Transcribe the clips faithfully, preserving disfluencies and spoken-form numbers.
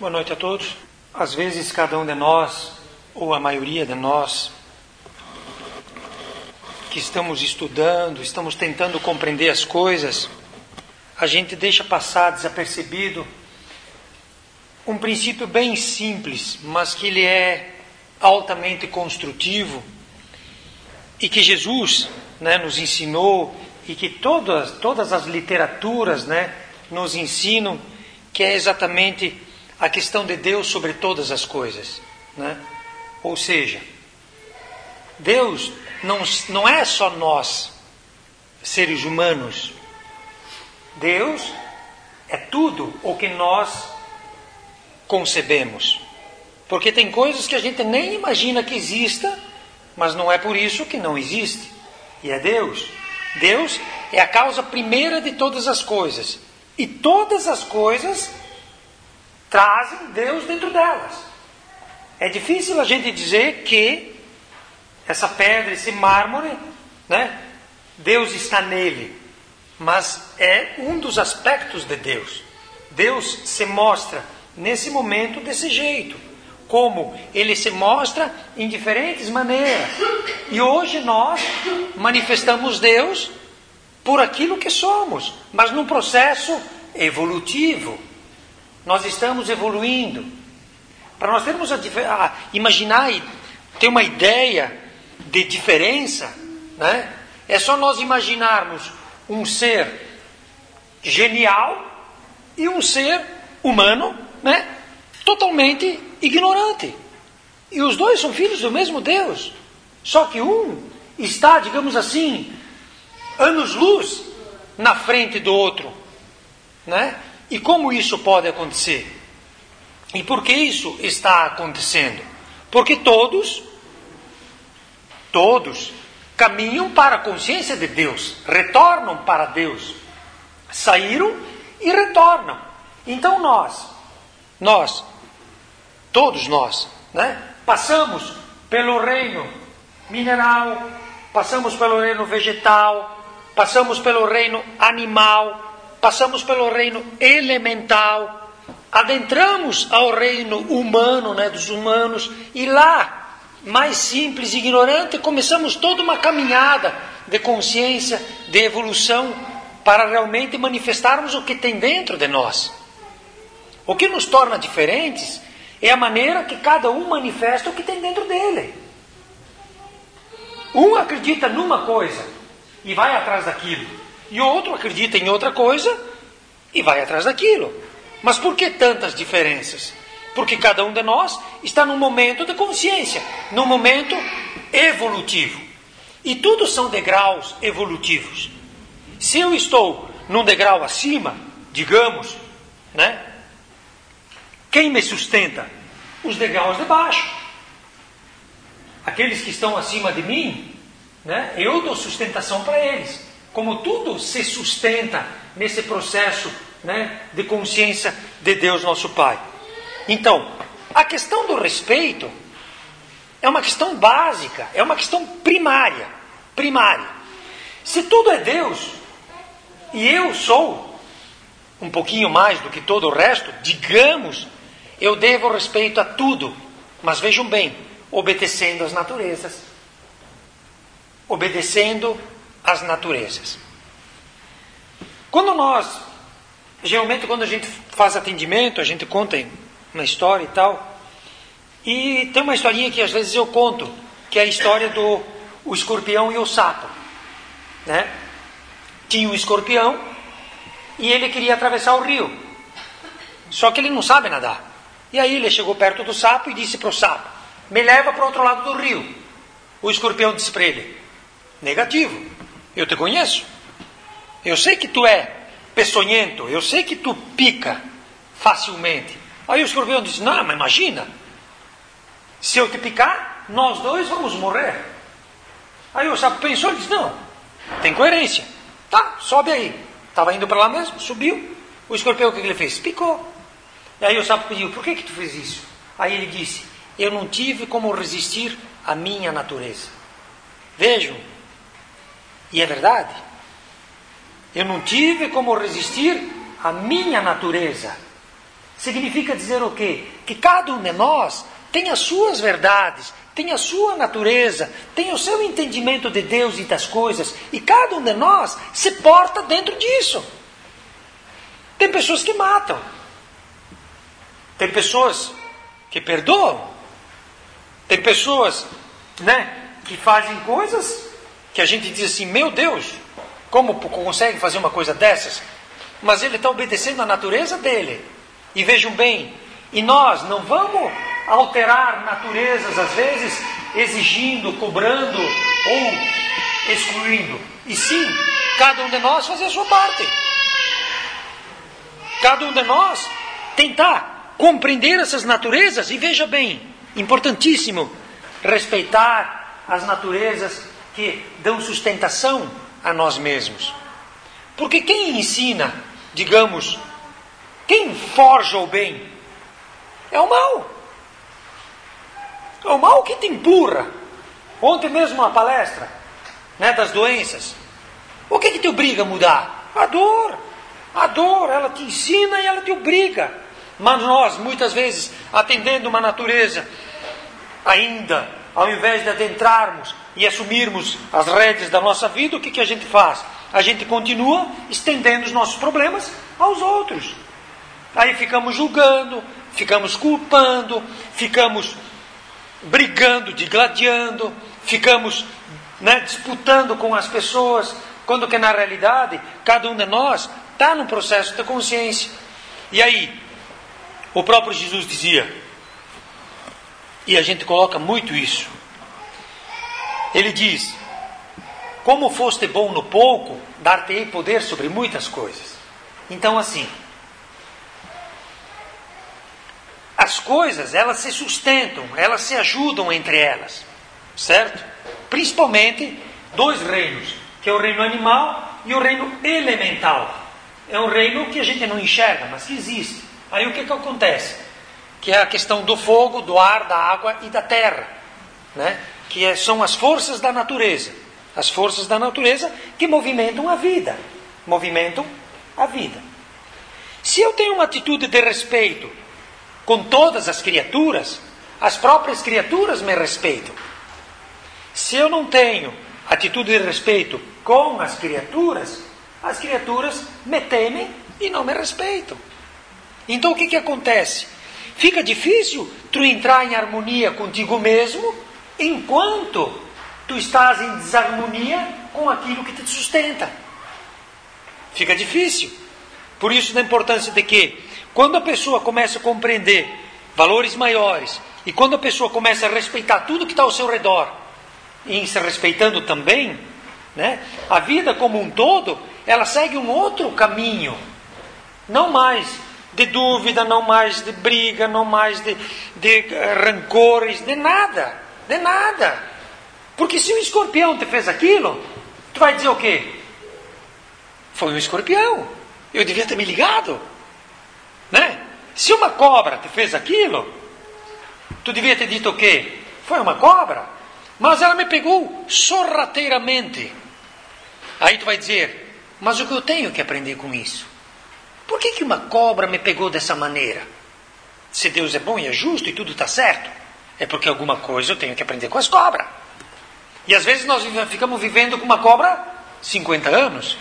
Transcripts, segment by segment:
Boa noite a todos. Às vezes cada um de nós, ou a maioria de nós, que estamos estudando, estamos tentando compreender as coisas, a gente deixa passar desapercebido um princípio bem simples, mas que ele é altamente construtivo e que Jesus, né, nos ensinou e que todas, todas as literaturas, né, nos ensinam, que é exatamente a questão de Deus sobre todas as coisas, né? Ou seja, Deus não, não é só nós, seres humanos. Deus é tudo o que nós concebemos. Porque tem coisas que a gente nem imagina que exista, mas não é por isso que não existe. E é Deus. Deus é a causa primeira de todas as coisas. E todas as coisas trazem Deus dentro delas. É difícil a gente dizer que essa pedra, esse mármore, né, Deus está nele. Mas é um dos aspectos de Deus. Deus se mostra nesse momento desse jeito. Como Ele se mostra em diferentes maneiras. E hoje nós manifestamos Deus por aquilo que somos, mas num processo evolutivo. Nós estamos evoluindo. Para nós termos a, a imaginar e ter uma ideia de diferença, né, é só nós imaginarmos um ser genial e um ser humano, né, totalmente ignorante. E os dois são filhos do mesmo Deus. Só que um está, digamos assim, anos-luz na frente do outro, né? E como isso pode acontecer? E por que isso está acontecendo? Porque todos, todos caminham para a consciência de Deus, retornam para Deus, saíram e retornam. Então nós, nós, todos nós, né, passamos pelo reino mineral, passamos pelo reino vegetal, passamos pelo reino animal, passamos pelo reino elemental, adentramos ao reino humano, né, dos humanos, e lá, mais simples e ignorante, começamos toda uma caminhada de consciência, de evolução, para realmente manifestarmos o que tem dentro de nós. O que nos torna diferentes é a maneira que cada um manifesta o que tem dentro dele. Um acredita numa coisa e vai atrás daquilo. E o outro acredita em outra coisa e vai atrás daquilo. Mas por que tantas diferenças? Porque cada um de nós está num momento de consciência, num momento evolutivo. E tudo são degraus evolutivos. Se eu estou num degrau acima, digamos, né? Quem me sustenta? Os degraus de baixo. Aqueles que estão acima de mim, né? Eu dou sustentação para eles. Como tudo se sustenta nesse processo, né, de consciência de Deus nosso Pai. Então, a questão do respeito é uma questão básica, é uma questão primária. Primária. Se tudo é Deus, e eu sou um pouquinho mais do que todo o resto, digamos, eu devo respeito a tudo. Mas vejam bem, obedecendo às naturezas. Obedecendo às naturezas. Quando nós, geralmente quando a gente faz atendimento, a gente conta uma história e tal, e tem uma historinha que às vezes eu conto, que é a história do o escorpião e o sapo, né? Tinha um escorpião e ele queria atravessar o rio, só que ele não sabe nadar. E aí ele chegou perto do sapo e disse para o sapo: me leva para o outro lado do rio. O escorpião disse para ele: negativo, eu te conheço, eu sei que tu é peçonhento, eu sei que tu pica facilmente. Aí o escorpião disse: não, mas imagina, se eu te picar, nós dois vamos morrer. Aí o sapo pensou e disse: não, tem coerência, tá, sobe aí. Estava indo para lá mesmo, subiu. O escorpião, o que ele fez? Picou. E aí o sapo pediu: por que que tu fez isso? Aí ele disse: eu não tive como resistir à minha natureza. Vejam, e é verdade, eu não tive como resistir à minha natureza. significa dizer o quê? Que cada um de nós tem as suas verdades, tem a sua natureza, tem o seu entendimento de Deus e das coisas, e cada um de nós se porta dentro disso. Tem pessoas que matam, tem pessoas que perdoam, tem pessoas, né, que fazem coisas que a gente diz assim, meu Deus, como consegue fazer uma coisa dessas? Mas ele está obedecendo a natureza dele. E vejam bem, e nós não vamos alterar naturezas, às vezes, exigindo, cobrando ou excluindo. E sim, cada um de nós fazer a sua parte. Cada um de nós tentar compreender essas naturezas. E veja bem, importantíssimo, respeitar as naturezas que dão sustentação a nós mesmos. Porque quem ensina, digamos, quem forja o bem, é o mal. É o mal que te empurra. Ontem mesmo uma palestra, né, das doenças. O que que te obriga a mudar? A dor. A dor, ela te ensina e ela te obriga. Mas nós, muitas vezes, atendendo uma natureza, ainda, ao invés de adentrarmos e assumirmos as rédeas da nossa vida, o que que a gente faz? A gente continua estendendo os nossos problemas aos outros. Aí ficamos julgando, ficamos culpando, ficamos brigando, digladiando, ficamos, né, disputando com as pessoas, quando que na realidade cada um de nós está num processo de consciência. E aí, o próprio Jesus dizia, e a gente coloca muito isso, ele diz, como foste bom no pouco, dar-te-ei poder sobre muitas coisas. Então assim, as coisas, elas se sustentam, elas se ajudam entre elas, certo? Principalmente dois reinos, que é o reino animal e o reino elemental. É um reino que a gente não enxerga, mas que existe. Aí o que que acontece? Que é a questão do fogo, do ar, da água e da terra, né? Que é, são as forças da natureza. As forças da natureza que movimentam a vida. Movimentam a vida. Se eu tenho uma atitude de respeito com todas as criaturas, as próprias criaturas me respeitam. Se eu não tenho atitude de respeito com as criaturas, as criaturas me temem e não me respeitam. Então o que que acontece? Fica difícil tu entrar em harmonia contigo mesmo, enquanto tu estás em desarmonia com aquilo que te sustenta. Fica difícil. Por isso da importância de que, quando a pessoa começa a compreender valores maiores, e quando a pessoa começa a respeitar tudo que está ao seu redor, e se respeitando também, né, a vida como um todo, ela segue um outro caminho. Não mais de dúvida, não mais de briga, não mais de, de rancores, de nada. De nada. Porque se o escorpião te fez aquilo, tu vai dizer o quê? Foi um escorpião. Eu devia ter me ligado. Né? Se uma cobra te fez aquilo, tu devia ter dito o quê? Foi uma cobra. Mas ela me pegou sorrateiramente. Aí tu vai dizer, mas o que eu tenho que aprender com isso? Por que que uma cobra me pegou dessa maneira? Se Deus é bom e é justo e tudo está certo, é porque alguma coisa eu tenho que aprender com as cobras. E às vezes nós ficamos vivendo com uma cobra cinquenta anos.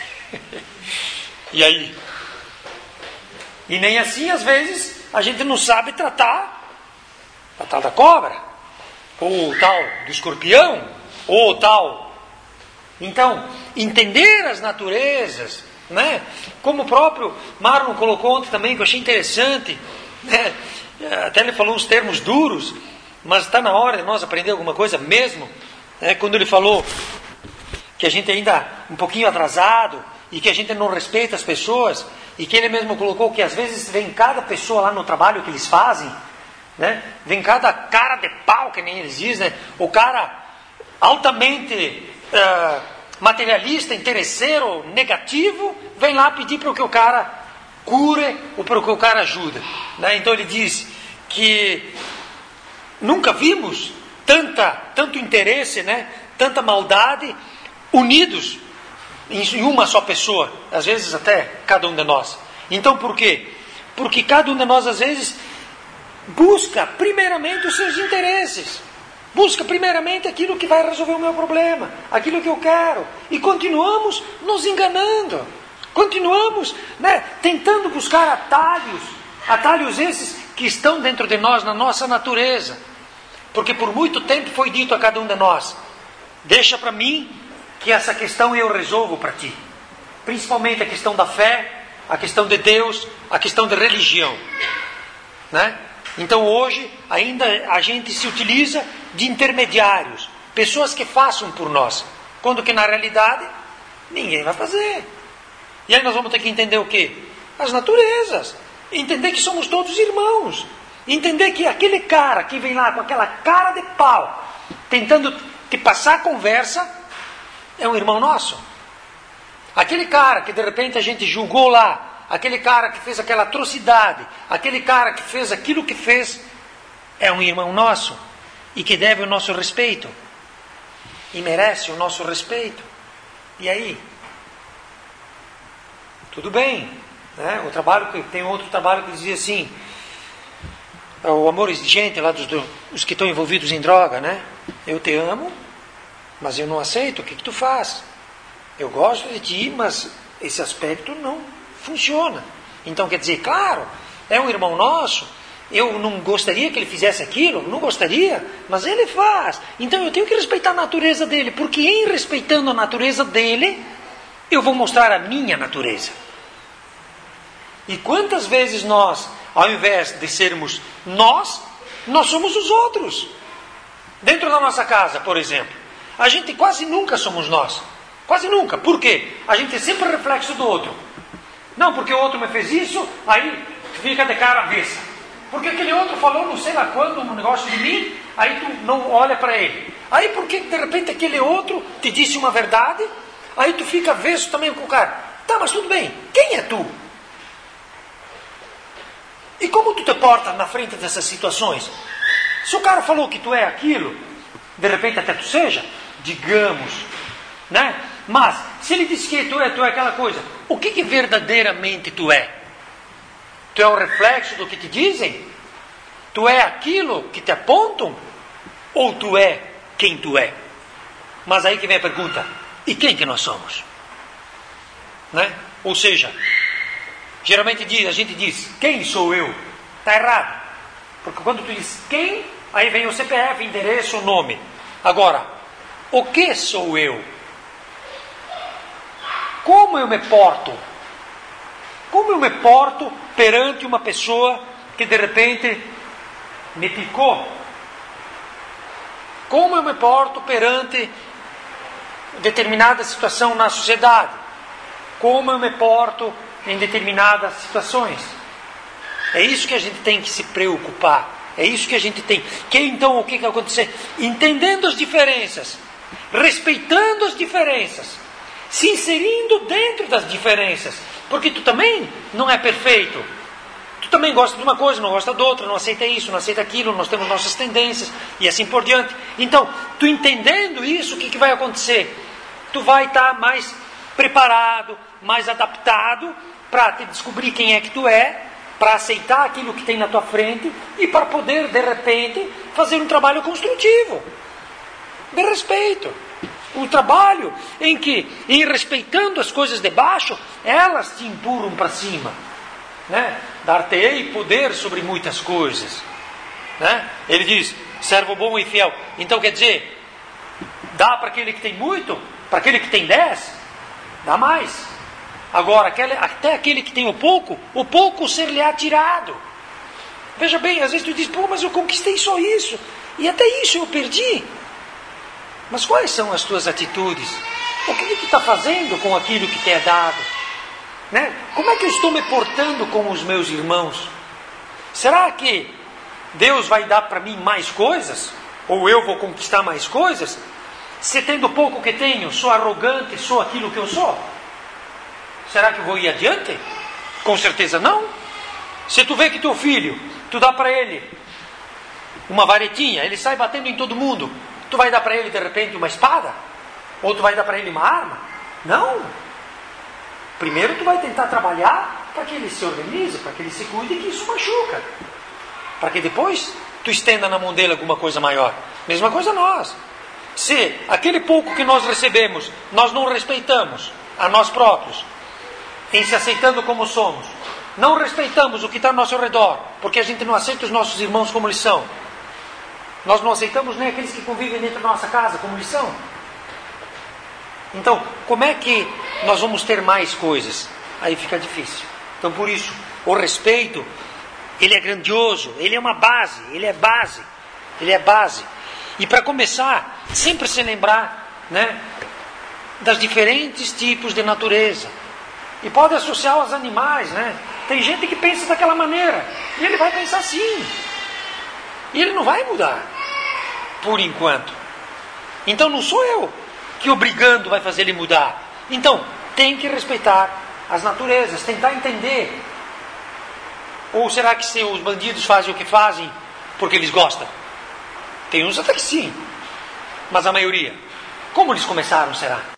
E aí? E nem assim, às vezes, a gente não sabe tratar a tal da cobra, ou o tal do escorpião, ou o tal. Então, entender as naturezas, né? Como o próprio Marlon colocou ontem também, que eu achei interessante, né? Até ele falou uns termos duros, mas está na hora de nós aprender alguma coisa mesmo, né? Quando ele falou que a gente ainda um pouquinho atrasado, e que a gente não respeita as pessoas, e que ele mesmo colocou que às vezes vem cada pessoa lá no trabalho que eles fazem, né? Vem cada cara de pau, que nem eles dizem, né? O cara altamente uh, materialista, interesseiro, negativo, vem lá pedir para que o cara cure ou para que o cara ajude, né? Então ele diz que nunca vimos tanta, tanto interesse, né? Tanta maldade unidos em uma só pessoa, às vezes até cada um de nós. Então por quê? Porque cada um de nós, às vezes, busca primeiramente os seus interesses. Busca primeiramente aquilo que vai resolver o meu problema, aquilo que eu quero. E continuamos nos enganando. Continuamos, né, tentando buscar atalhos. Atalhos esses que estão dentro de nós, na nossa natureza. Porque por muito tempo foi dito a cada um de nós: deixa para mim que essa questão eu resolvo para ti. Principalmente a questão da fé, a questão de Deus, a questão de religião. Né? Então hoje ainda a gente se utiliza de intermediários, pessoas que façam por nós, quando que na realidade ninguém vai fazer. E aí nós vamos ter que entender o quê? As naturezas. Entender que somos todos irmãos. Entender que aquele cara que vem lá com aquela cara de pau, tentando te passar a conversa, é um irmão nosso. Aquele cara que de repente a gente julgou lá, aquele cara que fez aquela atrocidade, aquele cara que fez aquilo que fez, é um irmão nosso e que deve o nosso respeito e merece o nosso respeito. E aí? Tudo bem, né? O trabalho que tem outro trabalho que dizia assim: o amor exigente lá dos, dos que estão envolvidos em droga, né? Eu te amo, mas eu não aceito. O que, que tu faz? Eu gosto de ti, mas esse aspecto não funciona. Então quer dizer, claro, é um irmão nosso. Eu não gostaria que ele fizesse aquilo, não gostaria, mas ele faz. Então eu tenho que respeitar a natureza dele, porque em respeitando a natureza dele, eu vou mostrar a minha natureza. E quantas vezes nós, ao invés de sermos nós, nós somos os outros. Dentro da nossa casa, por exemplo, a gente quase nunca somos nós. Quase nunca. Por quê? A gente é sempre reflexo do outro. Não, porque o outro me fez isso, aí fica de cara avessa. Porque aquele outro falou não sei lá quando um negócio de mim, aí tu não olha para ele. Aí porque de repente aquele outro te disse uma verdade, aí tu fica avesso também com o cara. Tá, mas tudo bem, quem é tu? E como tu te portas na frente dessas situações? Se o cara falou que tu é aquilo, de repente até tu seja, digamos, né? Mas se ele disse que tu é, tu é aquela coisa, o que, que verdadeiramente tu é? Tu é o reflexo do que te dizem? Tu é aquilo que te apontam? Ou tu é quem tu é? Mas aí que vem a pergunta: e quem que nós somos? Né? Ou seja, geralmente diz, a gente diz, quem sou eu? Está errado. Porque quando tu diz quem, aí vem o C P F, endereço, o nome. Agora, o que sou eu? Como eu me porto? Como eu me porto perante uma pessoa que de repente me picou? Como eu me porto perante determinada situação na sociedade? Como eu me porto em determinadas situações? É isso que a gente tem que se preocupar. É isso que a gente tem. Que então o que vai acontecer? Entendendo as diferenças, respeitando as diferenças, se inserindo dentro das diferenças. Porque tu também não é perfeito. Tu também gosta de uma coisa, não gosta de outra, não aceita isso, não aceita aquilo, nós temos nossas tendências e assim por diante. Então, tu entendendo isso, o que, que vai acontecer? Tu vai estar mais preparado, mais adaptado para te descobrir quem é que tu é, para aceitar aquilo que tem na tua frente e para poder, de repente, fazer um trabalho construtivo, de respeito. Um trabalho em que, em respeitando as coisas de baixo, elas te empurram para cima. Né? Dar-te-ei poder sobre muitas coisas. Né? Ele diz, servo bom e fiel. Então quer dizer, dá para aquele que tem muito, para aquele que tem dez, dá mais. Agora, aquele, até aquele que tem o pouco, o pouco ser-lhe-á tirado. Veja bem, às vezes tu diz, pô, mas eu conquistei só isso, e até isso eu perdi. Mas quais são as tuas atitudes? O que tu está fazendo com aquilo que te é dado? Né? Como é que eu estou me portando com os meus irmãos? Será que Deus vai dar para mim mais coisas? Ou eu vou conquistar mais coisas? Se tendo pouco que tenho, sou arrogante, sou aquilo que eu sou? Será que eu vou ir adiante? Com certeza não. Se tu vê que teu filho, tu dá para ele uma varetinha, ele sai batendo em todo mundo, tu vai dar para ele de repente uma espada? Ou tu vai dar para ele uma arma? Não. Primeiro tu vai tentar trabalhar para que ele se organize, para que ele se cuide, que isso machuca. Para que depois tu estenda na mão dele alguma coisa maior. Mesma coisa nós. Se aquele pouco que nós recebemos, nós não respeitamos a nós próprios, em se aceitando como somos, não respeitamos o que está ao nosso redor, porque a gente não aceita os nossos irmãos como eles são. Nós não aceitamos nem aqueles que convivem dentro da nossa casa como eles são. Então, como é que nós vamos ter mais coisas? Aí fica difícil. Então, por isso, o respeito, ele é grandioso, ele é uma base, ele é base, ele é base. E para começar, sempre se lembrar, né, das diferentes tipos de natureza. E pode associar aos animais, né? Tem gente que pensa daquela maneira, e ele vai pensar assim. E ele não vai mudar, por enquanto. Então não sou eu que obrigando vai fazer ele mudar. Então, tem que respeitar as naturezas, tentar entender. Ou será que se os bandidos fazem o que fazem porque eles gostam? Tem uns até que sim, mas a maioria. Como eles começaram, será?